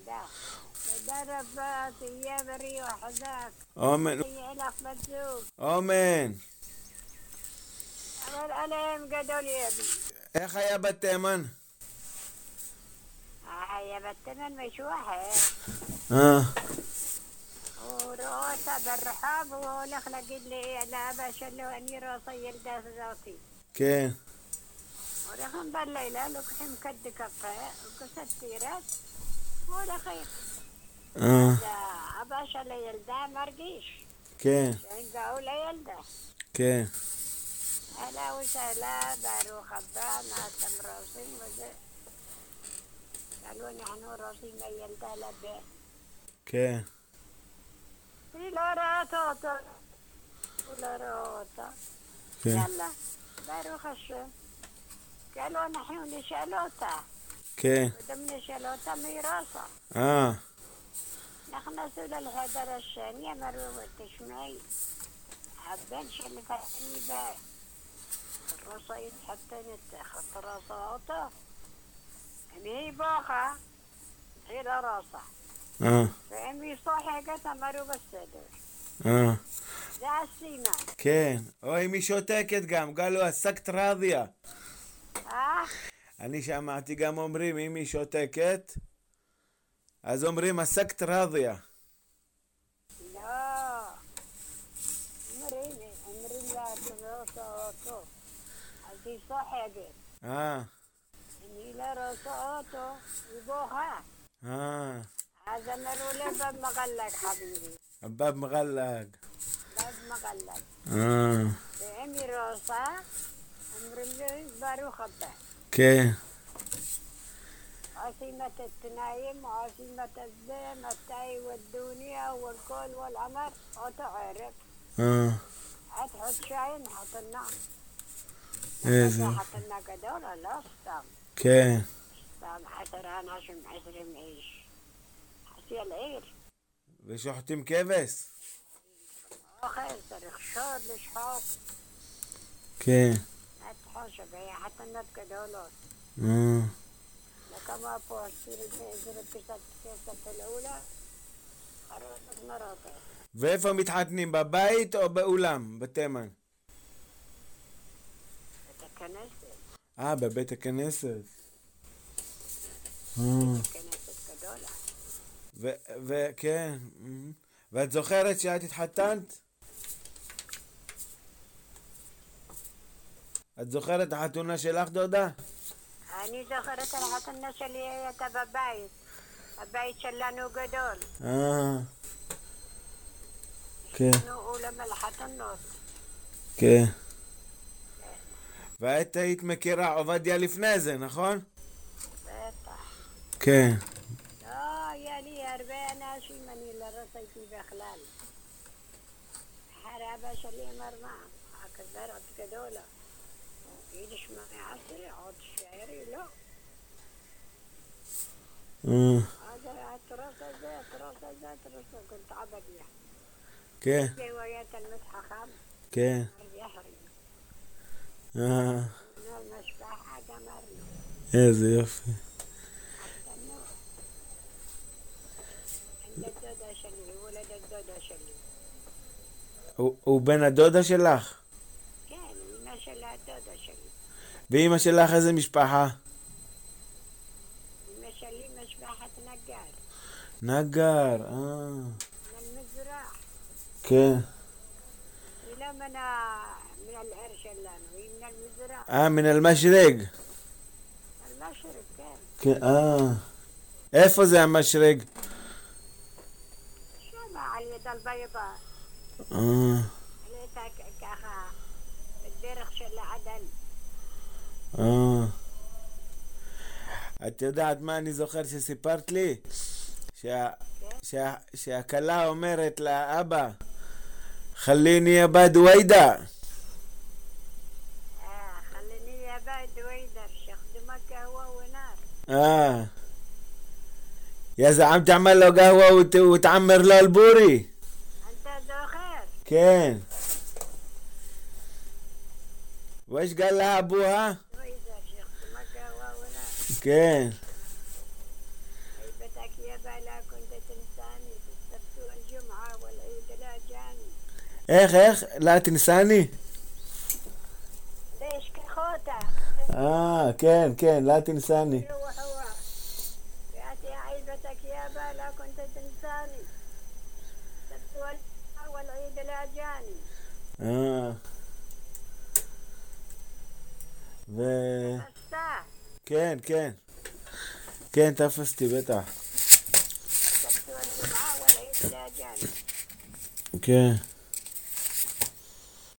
تدا ربات يا بري وحداك آمين يعلق بتزوج آمين. أمر عليهم قدول يبي איך היה בתימן? يا بتمن مشوحة ورؤوسها بالرحاب ونخلق اللي لا بشلو أني راسي يلداس ذاتي כן. ولكن بالليلة لكحم كد كفاء وكستيرات ولخير أباش اللي يلدا مرقيش כן. شنقاو لا يلدا כן. أهلا وسهلا باروخ أبا ناسم راسين وزي قالوا نحن راسين ما يلدا لبه כן. لا راتوتا ولا راتا כן. يلا باروخ الشم قالوا نحن نشالوتا כן. ودم نشالوتا ميراسا نحن سول الهدر الشانية مروة تشمعي حبان شلفتني باي الرصايد حتى نتاخد راساوتا هي باخة غير راسا فأمي صاحي قتا مروة السدر זה הסימן. כן. או אם היא שותקת גם, גלו, הסקת רדיה. אני שמעתי גם אומרים, אם היא שותקת, אז אומרים, הסקת רדיה. לא. אומרים לה, תבוא אותו. אז היא סוחגת. אם היא לא רוצה אותו, היא בוכה. אז אמרו לה, בב מגלג חביבי. הבב מגלג. باب مغلق عمي روسا امرمي باروخ أبا כן. عاصمة التنايم وعاصمة الزين التاي والدنيا والكل والعمر وتعرف هتحط شاين حطنا حطنا كدولة لا استام כן. استام حترانا شم عسر معيش حسي العير ושוחטים כבש? أخير صريخ شور لشحوق כן. هتحوش بيا حتى نبكى دولار لكما بوصير البيزر الكيسة الأولى خرجت مراتي ואיפה מתחתנים? בבית או באולם? בתימן? בית הכנסת. בבית הכנסת. בית הכנסת גדולה. וכן. ואת זוכרת שאת התחתנת? את זוכרת החתונה שלך, דודה? אני זוכרת את החתונה שלי הייתה בבית. הבית שלנו גדול. כן. יש לנו אולם על החתונות. כן. ואת היית מכירה עובדיה לפני זה, נכון? בטח. כן. לא, היה לי הרבה אנשים, אני לא רציתי בכלל. חרבה שלי אמר מה, הכזרת גדולה. יידיש מעשרי, עוד שערי, לא. התרוס הזה, كنت عبدية. כן. روايات المتحخم. כן. يحرم. المشبحة جمرنا. איזה יופי. عند الدودة شلي, ولد الدودة شلي. הוא בן הדודה שלך? כן, אמא שלה הדודה שלי. ואמא שלך איזה משפחה? אמא שלי משפחת נגר. נגר, מהמזרח. כן. היא לא من العر שלנו, היא من المזרח. מן المشرق. المشرق, כן. כן, איפה זה המשרג? שם, על יד البيضاء. عليتها ככה, בדרך של עדן. את יודעת מה אני זוכר שסיפרת לי? שהכלה אומרת לאבא, חליני יא בא דווידה. خليني يا باد دويدر شخدمك قهوة ونار. يا زعم تعمل له قهوة وتعمر له البوري. أنت زوخر. כן. وايش قال لها ابوها؟ دويدر شخدمك قهوة ونار. כן. هيبتك يا يابا لا كنت تنساني في السبت والجمعة والعيد لا جاني. איך? لا תנסני? ليش كخوته؟ כן, لا תנסני. هو ياتي عيبتك يابا لا كنت تنساني السبت والجمعة والعيد لا جاني. تفسته؟ כן, תפסתי בטח. السبت والجمعة والعيد لا جاني. כן.